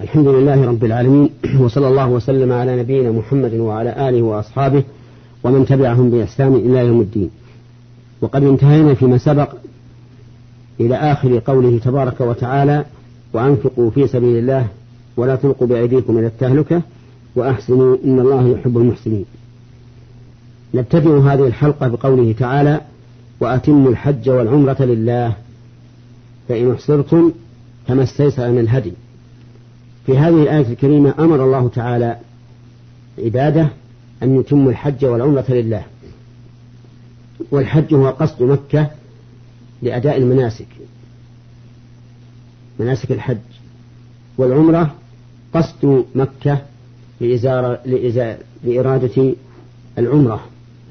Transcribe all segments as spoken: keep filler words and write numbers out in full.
الحمد لله رب العالمين، وصلى الله وسلم على نبينا محمد وعلى آله وأصحابه ومن تبعهم بإحسان إلى يوم الدين. وقد انتهينا فيما سبق إلى آخر قوله تبارك وتعالى: وأنفقوا في سبيل الله ولا تلقوا بأيديكم إلى التهلكة وأحسنوا إن الله يحب المحسنين. نبتدئ هذه الحلقة بقوله تعالى: وأتموا الحج والعمرة لله فإن احصرتم فما استيسر من الهدي. في هذه الآية الكريمة أمر الله تعالى عباده أن يتموا الحج والعمرة لله. والحج هو قصد مكة لأداء المناسك مناسك الحج، والعمرة قصد مكة لإزارة لإرادة العمرة.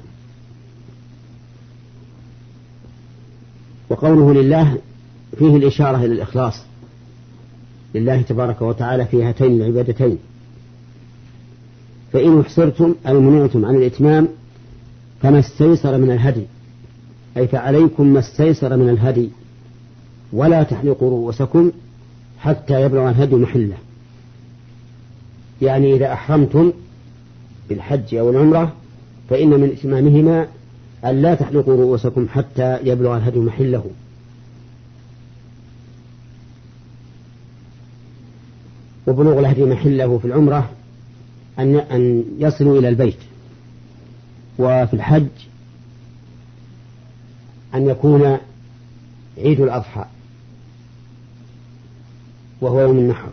وقوله لله فيه الإشارة إلى الإخلاص لله تبارك وتعالى في هاتين العبادتين. فإن احصرتم أي منعتم عن الإتمام فما استيسر من الهدي، أي فعليكم ما استيسر من الهدي، ولا تحلقوا رؤوسكم حتى يبلغ الهدي محله. يعني إذا أحرمتم بالحج أو العمرة فإن من إتمامهما أن لا تحلقوا رؤوسكم حتى يبلغ الهدي محله. وبلوغ الهدي محله في العمرة أن أن يصلوا إلى البيت، وفي الحج أن يكون عيد الأضحى وهو يوم النحر.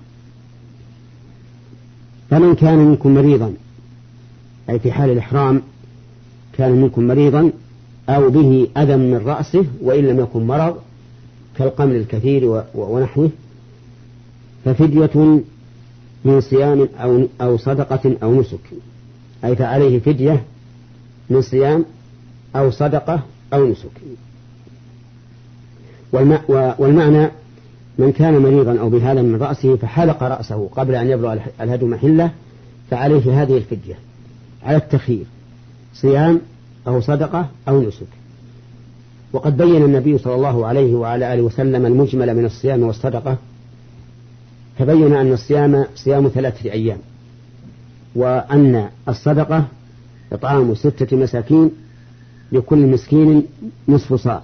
فمن كان منكم مريضا، أي في حال الإحرام كان منكم مريضا أو به أذى من رأسه وإن لم يكن مرض كالقمل الكثير ونحوه، ففدية من صيام أو, أو صدقة أو نسك، أي فعليه فدية من صيام أو صدقة أو نسك. والمعنى من كان مريضا أو بهذا من رأسه فحلق رأسه قبل أن يبلغ الهدي محله فعليه هذه الفدية على التخيير: صيام أو صدقة أو نسك. وقد بين النبي صلى الله عليه وعلى آله وسلم المجمل من الصيام والصدقة، فبين أن الصيام صيام ثلاثة أيام، وأن الصدقة إطعام ستة مساكين لكل مسكين نصف صاع،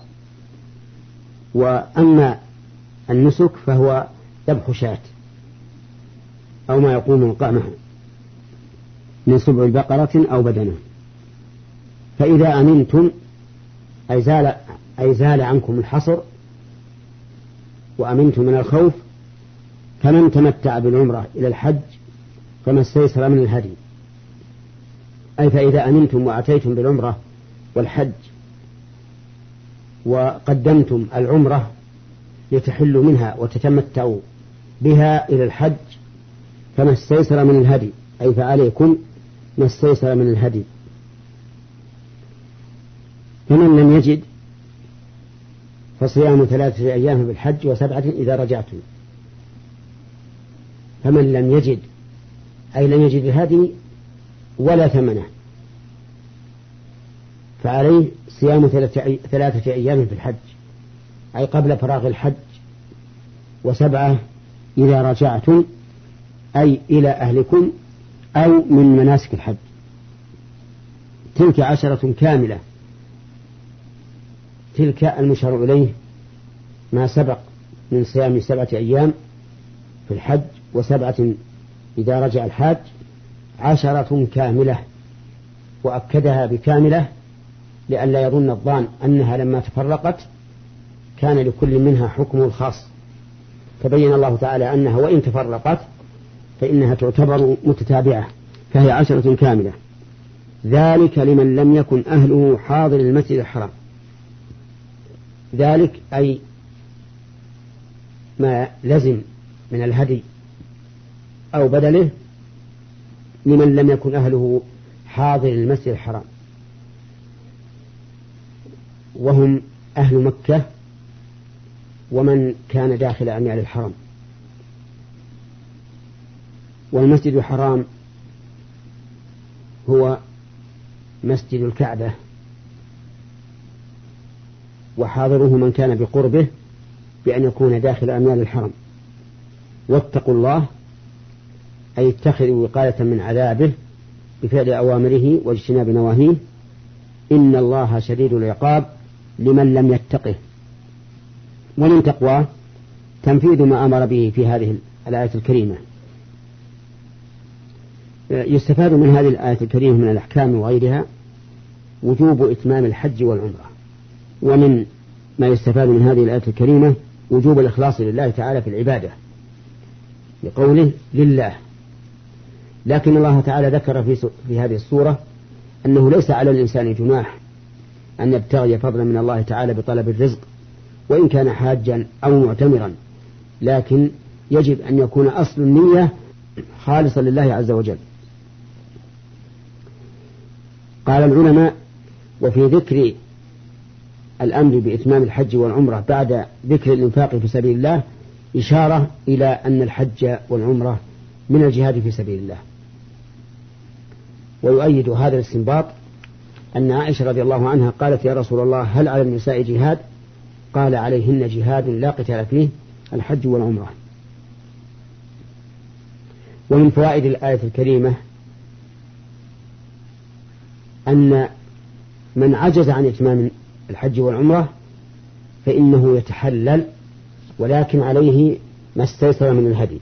وأما النسك فهو ذبح شاة أو ما يقوم مقامها من سبع بقرة أو بدنة. فإذا أمنتم أي زال, أي زال عنكم الحصر وأمنتم من الخوف، فمن تمتع بالعمرة إلى الحج فما استيسر من الهدي، أي فإذا أمنتم وأتيتم بالعمرة والحج وقدمتم العمرة لتحلوا منها وتتمتعوا بها إلى الحج فما استيسر من الهدي، أي فعليكم ما استيسر من الهدي. فمن لم يجد فصيام ثلاثة أيام بالحج وسبعة إذا رجعتم. فمن لم يجد أي لم يجد الهدي ولا ثمنه فعليه صيام ثلاثة أيام في الحج، أي قبل فراغ الحج، وسبعة إذا رجعتم أي إلى أهلكم أو من مناسك الحج. تلك عشرة كاملة. تلك المشار إليه ما سبق من صيام سبعة أيام في الحج وسبعة إذا رجع الحاج، عشرة كاملة. وأكدها بكاملة لئلا يظن الظان أنها لما تفرقت كان لكل منها حكم الخاص، فبين الله تعالى أنها وإن تفرقت فإنها تعتبر متتابعة، فهي عشرة كاملة. ذلك لمن لم يكن أهله حاضر المسجد الحرام. ذلك أي ما لزم من الهدي أو بدله لمن لم يكن أهله حاضر المسجد الحرام، وهم أهل مكة ومن كان داخل أميال الحرم. والمسجد الحرام هو مسجد الكعبة، وحاضره من كان بقربه بأن يكون داخل أميال الحرم. واتقوا الله أي اتخذوا وقاية من عذابه بفعل أوامره واجتناب نواهيه، إن الله شديد العقاب لمن لم يتقه. ومن تقواه تنفيذ ما أمر به في هذه الآية الكريمة. يستفاد من هذه الآية الكريمة من الأحكام وغيرها وجوب إتمام الحج والعمرة. ومن ما يستفاد من هذه الآية الكريمة وجوب الإخلاص لله تعالى في العبادة لقوله لله. لكن الله تعالى ذكر في, في هذه السورة أنه ليس على الإنسان جناح أن يبتغي فضلا من الله تعالى بطلب الرزق وإن كان حاجا أو معتمرا، لكن يجب أن يكون أصل النية خالصا لله عز وجل. قال العلماء: وفي ذكر الأمر بإتمام الحج والعمرة بعد ذكر الإنفاق في سبيل الله إشارة إلى أن الحج والعمرة من الجهاد في سبيل الله. ويؤيد هذا الاستنباط أن عائشة رضي الله عنها قالت: يا رسول الله، هل على النساء جهاد؟ قال: عليهن جهاد لا قتال فيه، الحج والعمرة. ومن فوائد الآية الكريمة أن من عجز عن إتمام الحج والعمرة فإنه يتحلل، ولكن عليه ما استيسر من الهدي،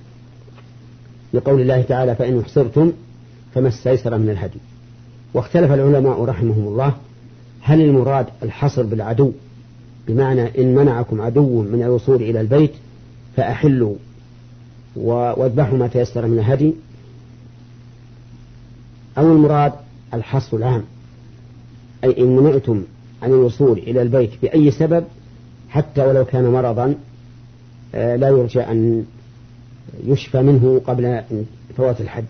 لقول الله تعالى: فإن احصرتم فما استيسر من الهدي. واختلف العلماء رحمهم الله هل المراد الحصر بالعدو، بمعنى إن منعكم عدو من الوصول إلى البيت فأحلوا واذبحوا ما تيسر من الهدي، أو المراد الحصر العام، أي إن منعتم عن الوصول إلى البيت بأي سبب حتى ولو كان مرضا لا يرجى أن يشفى منه قبل فوات الحج،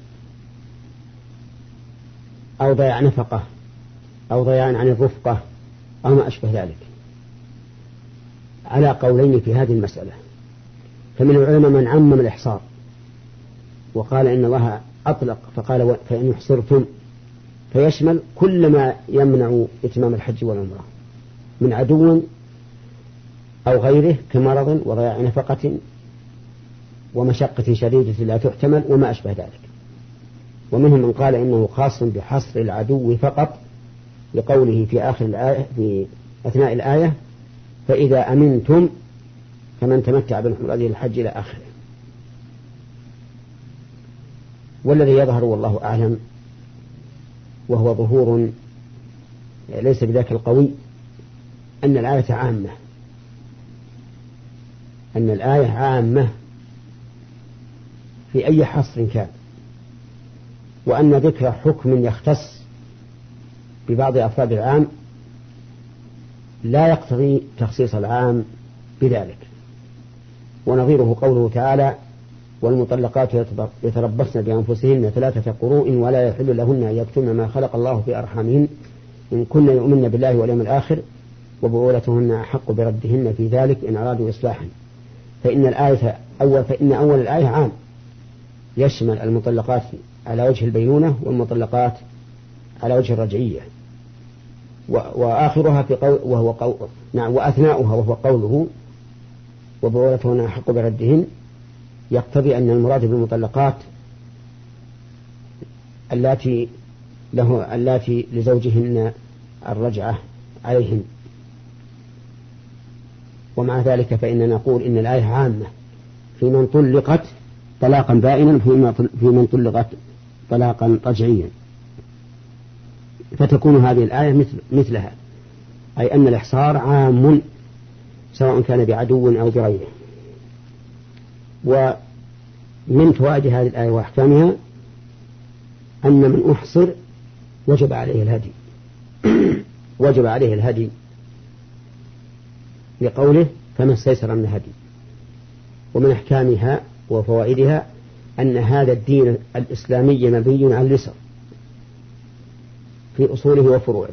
أو ضياع نفقة، أو ضياع عن الرفقة، أو ما أشبه ذلك، على قولين في هذه المسألة. فمن العلماء من عمم الإحصار وقال إن الله أطلق فقال: فإن يحصرتم، فيشمل كل ما يمنع إتمام الحج والعمرة من عدو أو غيره كمرض وضياع نفقة ومشقة شديدة لا تحتمل وما أشبه ذلك. ومنهم من قال إنه خاص بحصر العدو فقط، لقوله في آخر الآية في أثناء الآية: فإذا أمنتم فمن تمتع بالعمرة إلى الحج إلى آخره. والذي يظهر والله أعلم وهو ظهور ليس بذاك القوي أن الآية عامة، أن الآية عامة في أي حصر كان، وأن ذكر حكم يختص ببعض أفراد العام لا يقتضي تخصيص العام بذلك. ونظيره قوله تعالى: والمطلقات يتربصن بأنفسهن ثلاثة قروء ولا يحل لهن أن يكتمن ما خلق الله في أرحامهن إن كن يؤمن بالله واليوم الآخر وبعولتهن أحق بردهن في ذلك إن أرادوا إصلاحا. فإن الآية أول فإن أول الآية عام يشمل المطلقات على وجه البينونة والمطلقات على وجه الرجعية، وآخرها في قول وهو قول نعم وأثناؤها وهو قوله: وبعولتهن أحق بردهن، يقتضي أن المراد بالمطلقات اللاتي له اللاتي لزوجهن الرجعة عليهن. ومع ذلك فإننا نقول إن الآية عامة في من طلقت طلاقا بائنا في من طلقت طلاقا رجعيا، فتكون هذه الآية مثل مثلها، أي أن الإحصار عام سواء كان بعدو أو بغيره. ومن فوائد هذه الآية وأحكامها أن من أحصر وجب عليه الهدي وجب عليه الهدي لقوله: فما استيسر من الهدي. ومن أحكامها وفوائدها أن هذا الدين الإسلامي مبني على اليسر في أصوله وفروعه.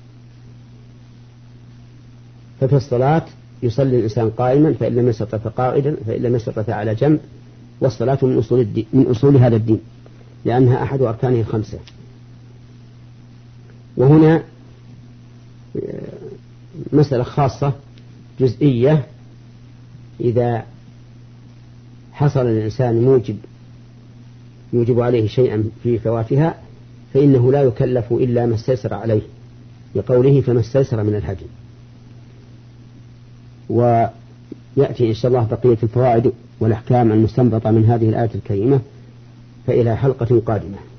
ففي الصلاة يصلي الإنسان قائما، فإن لم يستطع فقاعدا، فإن لم يستطع فعلى جنب، والصلاة من أصول الدين من أصول هذا الدين لأنها أحد أركانه الخمسة. وهنا مسألة خاصة جزئية: إذا حصل الإنسان موجب يوجب عليه شيئا في فواتها فإنه لا يكلف إلا ما استيسر عليه، لقوله فما استيسر من الهدي. ويأتي إن شاء الله بقية الفوائد والأحكام المستنبطة من هذه الآية الكريمة فإلى حلقة قادمة.